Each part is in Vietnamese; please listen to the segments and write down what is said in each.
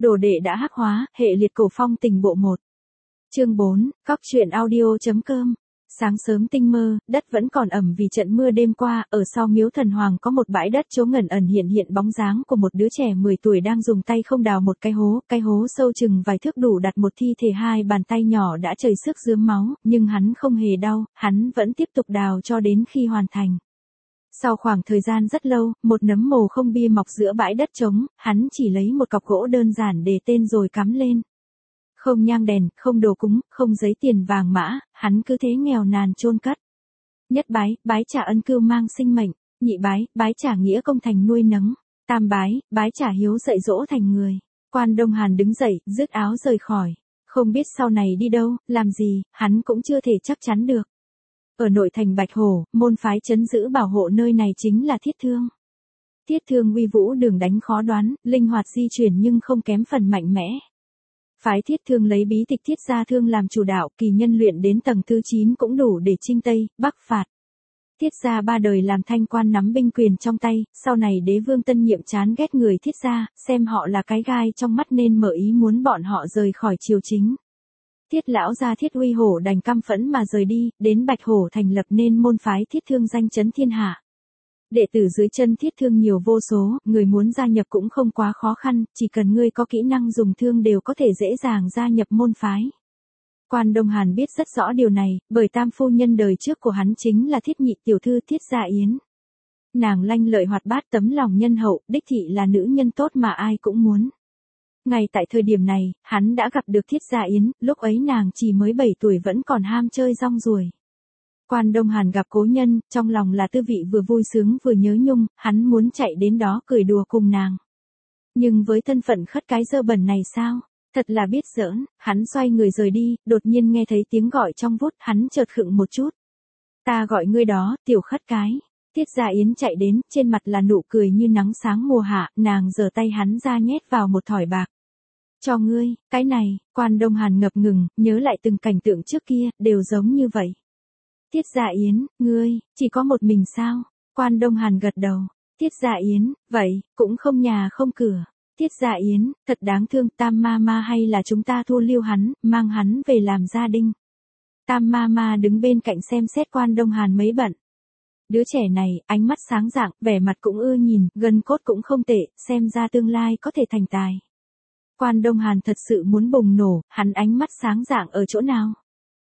Đồ đệ đã hắc hóa, hệ liệt cổ phong tình bộ 1. Chương 4, Cóc truyện audio.com. Sáng sớm tinh mơ, đất vẫn còn ẩm vì trận mưa đêm qua, ở sau miếu thần hoàng có một bãi đất chỗ ngẩn ẩn hiện bóng dáng của một đứa trẻ 10 tuổi đang dùng tay không đào một cái hố sâu chừng vài thước đủ đặt một thi thể, hai bàn tay nhỏ đã chảy xước rướm máu, nhưng hắn không hề đau, hắn vẫn tiếp tục đào cho đến khi hoàn thành. Sau khoảng thời gian rất lâu, một nấm mồ không bia mọc giữa bãi đất trống, hắn chỉ lấy một cọc gỗ đơn giản để tên rồi cắm lên. Không nhang đèn, không đồ cúng, không giấy tiền vàng mã, hắn cứ thế nghèo nàn chôn cất. Nhất bái, bái trả ân cưu mang sinh mệnh. Nhị bái, bái trả nghĩa công thành nuôi nấng. Tam bái, bái trả hiếu dạy dỗ thành người. Quan Đông Hàn đứng dậy, dứt áo rời khỏi. Không biết sau này đi đâu, làm gì, hắn cũng chưa thể chắc chắn được. Ở nội thành Bạch Hổ, môn phái trấn giữ bảo hộ nơi này chính là Thiết Thương. Thiết Thương uy vũ đường đánh khó đoán, linh hoạt di chuyển nhưng không kém phần mạnh mẽ. Phái Thiết Thương lấy bí tịch Thiết Gia Thương làm chủ đạo, kỳ nhân luyện đến tầng thứ 9 cũng đủ để chinh Tây, Bắc phạt. Thiết Gia 3 đời làm thanh quan nắm binh quyền trong tay, sau này đế vương tân nhiệm chán ghét người Thiết Gia, xem họ là cái gai trong mắt nên mở ý muốn bọn họ rời khỏi triều chính. Thiết lão gia Thiết Uy Hổ đành căm phẫn mà rời đi, đến Bạch Hổ thành lập nên môn phái Thiết Thương danh chấn thiên hạ. Đệ tử dưới chân Thiết Thương nhiều vô số, người muốn gia nhập cũng không quá khó khăn, chỉ cần ngươi có kỹ năng dùng thương đều có thể dễ dàng gia nhập môn phái. Quan Đông Hàn biết rất rõ điều này, bởi tam phu nhân đời trước của hắn chính là Thiết nhị tiểu thư Thiết Gia Yến. Nàng lanh lợi hoạt bát, tấm lòng nhân hậu, đích thị là nữ nhân tốt mà ai cũng muốn. Ngay tại thời điểm này, hắn đã gặp được Thiết Gia Yến, lúc ấy nàng chỉ mới 7 tuổi vẫn còn ham chơi rong ruổi. Quan Đông Hàn gặp cố nhân, trong lòng là tư vị vừa vui sướng vừa nhớ nhung, hắn muốn chạy đến đó cười đùa cùng nàng. Nhưng với thân phận khất cái dơ bẩn này sao? Thật là biết giỡn, hắn xoay người rời đi, đột nhiên nghe thấy tiếng gọi trong vút, hắn chợt khựng một chút. Ta gọi ngươi đó, tiểu khất cái. Thiết Gia Yến chạy đến, trên mặt là nụ cười như nắng sáng mùa hạ, nàng giở tay hắn ra nhét vào một thỏi bạc. Cho ngươi, cái này, Quan Đông Hàn ngập ngừng, nhớ lại từng cảnh tượng trước kia, đều giống như vậy. Thiết Gia Yến, ngươi, chỉ có một mình sao? Quan Đông Hàn gật đầu. Thiết Gia Yến, vậy, cũng không nhà không cửa. Thiết Gia Yến, thật đáng thương, Tam ma ma hay là chúng ta thu lưu hắn, mang hắn về làm gia đình. Tam ma ma đứng bên cạnh xem xét Quan Đông Hàn mấy bận. Đứa trẻ này, ánh mắt sáng rạng, vẻ mặt cũng ưa nhìn, gân cốt cũng không tệ, xem ra tương lai có thể thành tài. Quan Đông Hàn thật sự muốn bùng nổ, hắn ánh mắt sáng rạng ở chỗ nào?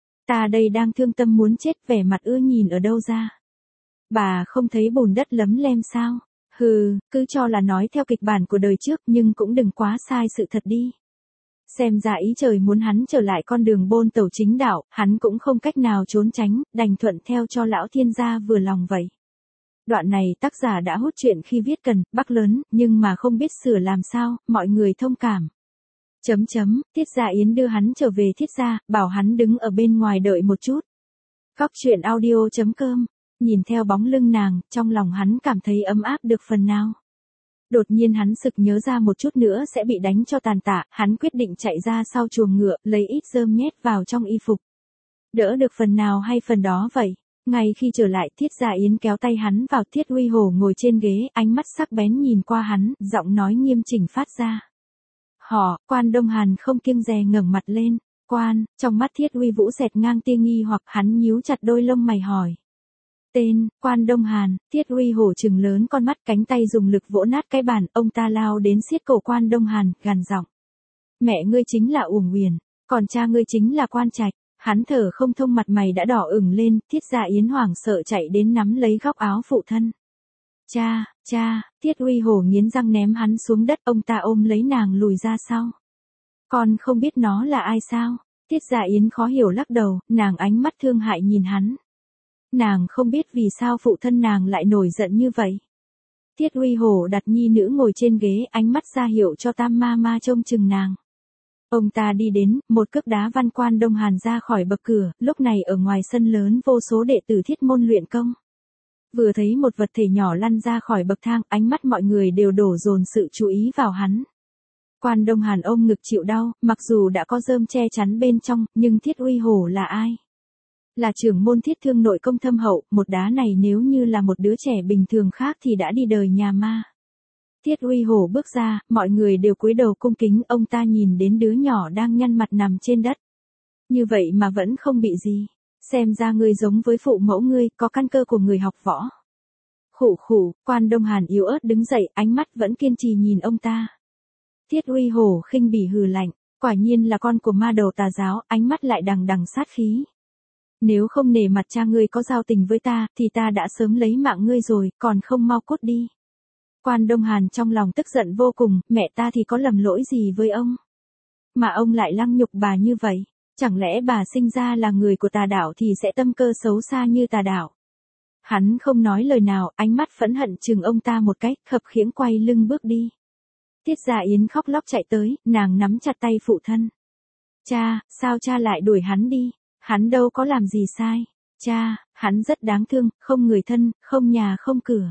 Ta đây đang thương tâm muốn chết, vẻ mặt ưa nhìn ở đâu ra? Bà không thấy bùn đất lấm lem sao? Hừ, cứ cho là nói theo kịch bản của đời trước nhưng cũng đừng quá sai sự thật đi. Xem ra ý trời muốn hắn trở lại con đường bôn tẩu chính đạo, hắn cũng không cách nào trốn tránh, đành thuận theo cho lão thiên gia vừa lòng vậy. Đoạn này tác giả đã hút chuyện khi viết cần, bắc lớn, nhưng mà không biết sửa làm sao, mọi người thông cảm. Thiết Gia Yến đưa hắn trở về Thiết Gia, bảo hắn đứng ở bên ngoài đợi một chút. Cóc truyện audio.com. Nhìn theo bóng lưng nàng, trong lòng hắn cảm thấy ấm áp được phần nào. Đột nhiên hắn sực nhớ ra một chút nữa sẽ bị đánh cho tàn tạ, hắn quyết định chạy ra sau chuồng ngựa, lấy ít rơm nhét vào trong y phục. Đỡ được phần nào hay phần đó vậy. Ngay khi trở lại, Thiết Gia Yến kéo tay hắn vào, Thiết Uy Hổ ngồi trên ghế, ánh mắt sắc bén nhìn qua hắn, giọng nói nghiêm chỉnh phát ra. Quan Đông Hàn không kiêng dè ngẩng mặt lên. Quan, trong mắt Thiết Uy Vũ xẹt ngang tia nghi hoặc, hắn nhíu chặt đôi lông mày hỏi. Tên, Quan Đông Hàn. Thiết Uy Hổ trừng lớn con mắt, cánh tay dùng lực vỗ nát cái bàn, ông ta lao đến siết cổ Quan Đông Hàn, gằn giọng. Mẹ ngươi chính là Uổng Huyền, còn cha ngươi chính là Quan Trạch. Hắn thở không thông, mặt mày đã đỏ ửng lên, Thiết Gia Yến hoảng sợ chạy đến nắm lấy góc áo phụ thân. Cha, Thiết Uy Hổ nghiến răng ném hắn xuống đất, ông ta ôm lấy nàng lùi ra sau. Con không biết nó là ai sao? Thiết Gia Yến khó hiểu lắc đầu, nàng ánh mắt thương hại nhìn hắn. Nàng không biết vì sao phụ thân nàng lại nổi giận như vậy. Thiết Uy Hổ đặt nhi nữ ngồi trên ghế, ánh mắt ra hiệu cho Tam ma ma trông chừng nàng. Ông ta đi đến, một cước đá văn Quan Đông Hàn ra khỏi bậc cửa, lúc này ở ngoài sân lớn vô số đệ tử Thiết môn luyện công. Vừa thấy một vật thể nhỏ lăn ra khỏi bậc thang, ánh mắt mọi người đều đổ dồn sự chú ý vào hắn. Quan Đông Hàn ôm ngực chịu đau, mặc dù đã có rơm che chắn bên trong, nhưng Thiết Uy Hổ là ai? Là trưởng môn Thiết Thương nội công thâm hậu, một đá này nếu như là một đứa trẻ bình thường khác thì đã đi đời nhà ma. Thiết Uy Hổ bước ra, mọi người đều cúi đầu cung kính, ông ta nhìn đến đứa nhỏ đang nhăn mặt nằm trên đất. Như vậy mà vẫn không bị gì. Xem ra ngươi giống với phụ mẫu ngươi, có căn cơ của người học võ. Khụ khụ, Quan Đông Hàn yếu ớt đứng dậy, ánh mắt vẫn kiên trì nhìn ông ta. Thiết Uy Hổ khinh bỉ hừ lạnh, quả nhiên là con của ma đầu tà giáo, ánh mắt lại đằng đằng sát khí. Nếu không nể mặt cha ngươi có giao tình với ta, thì ta đã sớm lấy mạng ngươi rồi, còn không mau cút đi. Quan Đông Hàn trong lòng tức giận vô cùng, mẹ ta thì có lầm lỗi gì với ông? Mà ông lại lăng nhục bà như vậy, chẳng lẽ bà sinh ra là người của tà đạo thì sẽ tâm cơ xấu xa như tà đạo? Hắn không nói lời nào, ánh mắt phẫn hận chừng ông ta một cái, khập khiễng quay lưng bước đi. Tiết Gia Yến khóc lóc chạy tới, nàng nắm chặt tay phụ thân. Cha, sao cha lại đuổi hắn đi? Hắn đâu có làm gì sai. Cha, hắn rất đáng thương, không người thân, không nhà không cửa.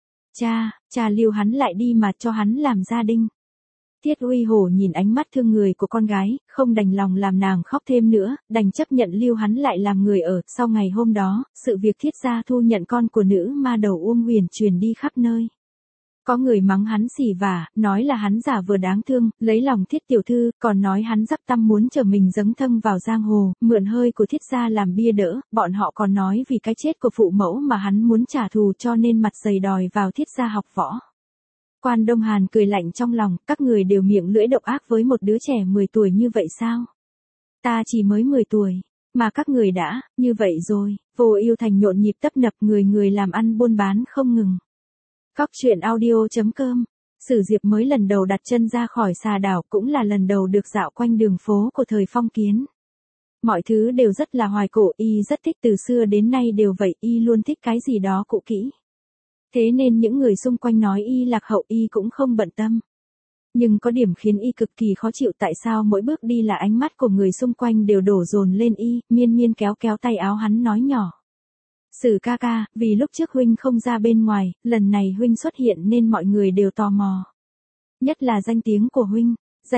Cha lưu hắn lại đi mà cho hắn làm gia đình. Thiết Uy Hổ nhìn ánh mắt thương người của con gái, không đành lòng làm nàng khóc thêm nữa, đành chấp nhận lưu hắn lại làm người ở. Sau ngày hôm đó, sự việc Thiết gia thu nhận con của nữ ma đầu Uông Huyền truyền đi khắp nơi. Có người mắng hắn xỉ vả, nói là hắn giả vờ đáng thương, lấy lòng Thiết tiểu thư, còn nói hắn dắp tâm muốn trở mình dấn thân vào giang hồ, mượn hơi của Thiết gia làm bia đỡ, bọn họ còn nói vì cái chết của phụ mẫu mà hắn muốn trả thù cho nên mặt dày đòi vào Thiết gia học võ. Quan Đông Hàn cười lạnh trong lòng, các người đều miệng lưỡi độc ác với một đứa trẻ 10 tuổi như vậy sao? Ta chỉ mới 10 tuổi, mà các người đã, như vậy rồi, Vô Ưu Thành nhộn nhịp tấp nập, người người làm ăn buôn bán không ngừng. Cóc truyện audio.com. Sử Diệp mới lần đầu đặt chân ra khỏi xà đảo, cũng là lần đầu được dạo quanh đường phố của thời phong kiến. Mọi thứ đều rất là hoài cổ, y rất thích, từ xưa đến nay đều vậy, y luôn thích cái gì đó cũ kỹ. Thế nên những người xung quanh nói y lạc hậu y cũng không bận tâm. Nhưng có điểm khiến y cực kỳ khó chịu, tại sao mỗi bước đi là ánh mắt của người xung quanh đều đổ dồn lên y. Miên Miên kéo kéo tay áo hắn nói nhỏ. Sử ca ca, vì lúc trước huynh không ra bên ngoài, lần này huynh xuất hiện nên mọi người đều tò mò. Nhất là danh tiếng của huynh.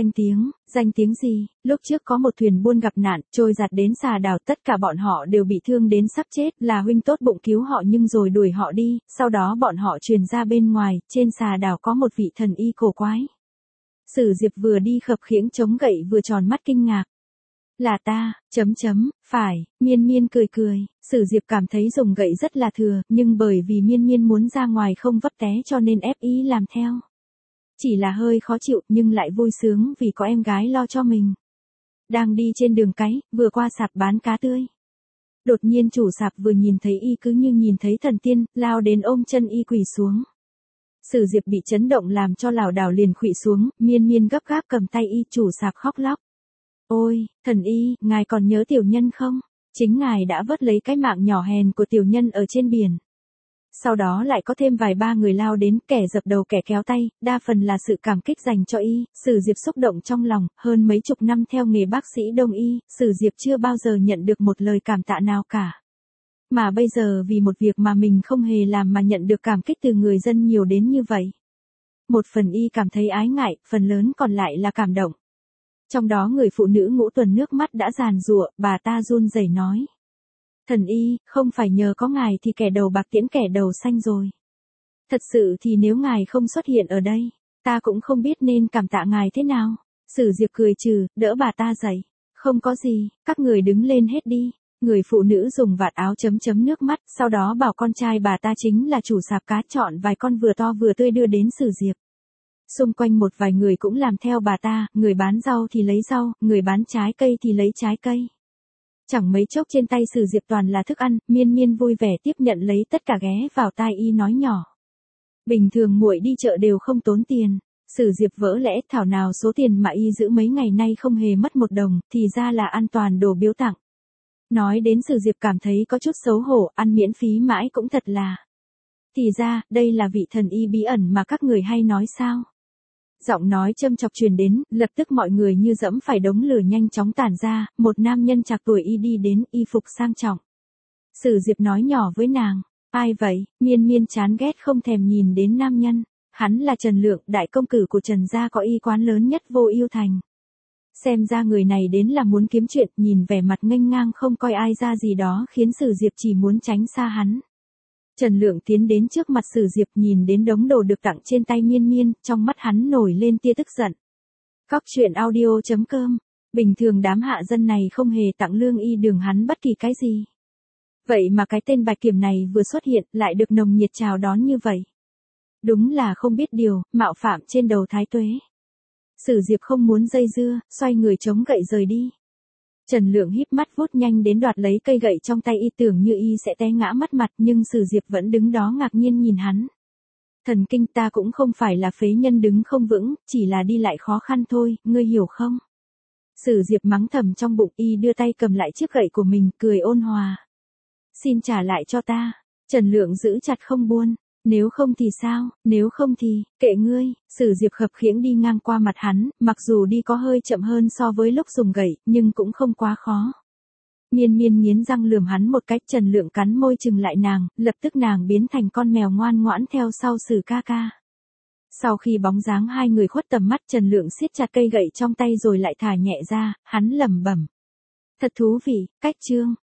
Danh tiếng gì? Lúc trước có một thuyền buôn gặp nạn, trôi giạt đến xà đảo, tất cả bọn họ đều bị thương đến sắp chết, là huynh tốt bụng cứu họ nhưng rồi đuổi họ đi, sau đó bọn họ truyền ra bên ngoài, trên xà đảo có một vị thần y cổ quái. Sử Diệp vừa đi khập khiễng chống gậy vừa tròn mắt kinh ngạc. Là ta, phải, Miên Miên cười, Sử Diệp cảm thấy dùng gậy rất là thừa, nhưng bởi vì Miên Miên muốn ra ngoài không vấp té cho nên ép ý làm theo. Chỉ là hơi khó chịu nhưng lại vui sướng vì có em gái lo cho mình. Đang đi trên đường cái, vừa qua sạp bán cá tươi. Đột nhiên chủ sạp vừa nhìn thấy y cứ như nhìn thấy thần tiên, lao đến ôm chân y quỳ xuống. Sử Diệp bị chấn động làm cho lảo đảo liền khuỵu xuống, Miên Miên gấp gáp cầm tay y, chủ sạp khóc lóc. Ôi, thần y, ngài còn nhớ tiểu nhân không? Chính ngài đã vớt lấy cái mạng nhỏ hèn của tiểu nhân ở trên biển. Sau đó lại có thêm vài ba người lao đến, kẻ dập đầu kẻ kéo tay, đa phần là sự cảm kích dành cho y. Sử Diệp xúc động trong lòng, hơn mấy chục năm theo nghề bác sĩ đông y, Sử Diệp chưa bao giờ nhận được một lời cảm tạ nào cả. Mà bây giờ vì một việc mà mình không hề làm mà nhận được cảm kích từ người dân nhiều đến như vậy. Một phần y cảm thấy ái ngại, phần lớn còn lại là cảm động. Trong đó người phụ nữ Ngũ Tuần nước mắt đã giàn giụa, bà ta run rẩy nói. Thần y, không phải nhờ có ngài thì kẻ đầu bạc tiễn kẻ đầu xanh rồi. Thật sự thì nếu ngài không xuất hiện ở đây, ta cũng không biết nên cảm tạ ngài thế nào. Sử Diệp cười trừ, đỡ bà ta dậy. Không có gì, các người đứng lên hết đi. Người phụ nữ dùng vạt áo chấm nước mắt, sau đó bảo con trai bà ta chính là chủ sạp cá chọn vài con vừa to vừa tươi đưa đến Sử Diệp. Xung quanh một vài người cũng làm theo bà ta, người bán rau thì lấy rau, người bán trái cây thì lấy trái cây. Chẳng mấy chốc trên tay Sử Diệp toàn là thức ăn, Miên Miên vui vẻ tiếp nhận lấy tất cả ghé vào tai y nói nhỏ. Bình thường muội đi chợ đều không tốn tiền. Sử Diệp vỡ lẽ, thảo nào số tiền mà y giữ mấy ngày nay không hề mất một đồng, thì ra là an toàn đồ biếu tặng. Nói đến Sử Diệp cảm thấy có chút xấu hổ, ăn miễn phí mãi cũng thật là. Thì ra, đây là vị thần y bí ẩn mà các người hay nói sao? Giọng nói châm chọc truyền đến, lập tức mọi người như dẫm phải đống lửa nhanh chóng tản ra, một nam nhân trạc tuổi y đi đến, y phục sang trọng. Sử Diệp nói nhỏ với nàng, ai vậy? Miên Miên chán ghét không thèm nhìn đến nam nhân. Hắn là Trần Lượng, đại công cử của Trần gia có y quán lớn nhất Vô Ưu Thành. Xem ra người này đến là muốn kiếm chuyện, nhìn vẻ mặt nghênh ngang không coi ai ra gì đó khiến Sử Diệp chỉ muốn tránh xa hắn. Trần Lượng tiến đến trước mặt Sử Diệp nhìn đến đống đồ được tặng trên tay Miên Miên, trong mắt hắn nổi lên tia tức giận. Cóc truyện audio.com. Bình thường đám hạ dân này không hề tặng Lương Y Đường hắn bất kỳ cái gì. Vậy mà cái tên Bạch Kiểm này vừa xuất hiện lại được nồng nhiệt chào đón như vậy. Đúng là không biết điều, mạo phạm trên đầu thái tuế. Sử Diệp không muốn dây dưa, xoay người chống gậy rời đi. Trần Lượng híp mắt vuốt nhanh đến đoạt lấy cây gậy trong tay y, tưởng như y sẽ té ngã mất mặt, nhưng Sử Diệp vẫn đứng đó ngạc nhiên nhìn hắn. Thần kinh, ta cũng không phải là phế nhân đứng không vững, chỉ là đi lại khó khăn thôi, ngươi hiểu không? Sử Diệp mắng thầm trong bụng, y đưa tay cầm lại chiếc gậy của mình, cười ôn hòa. Xin trả lại cho ta. Trần Lượng giữ chặt không buông. Nếu không thì sao, nếu không thì, kệ ngươi. Sử Diệp khập khiễng đi ngang qua mặt hắn, mặc dù đi có hơi chậm hơn so với lúc dùng gậy, nhưng cũng không quá khó. Miên Miên nghiến răng lườm hắn một cách, Trần Lượng cắn môi chừng lại nàng, lập tức nàng biến thành con mèo ngoan ngoãn theo sau Sử ca ca. Sau khi bóng dáng hai người khuất tầm mắt, Trần Lượng siết chặt cây gậy trong tay rồi lại thả nhẹ ra, hắn lẩm bẩm. Thật thú vị, cách chương.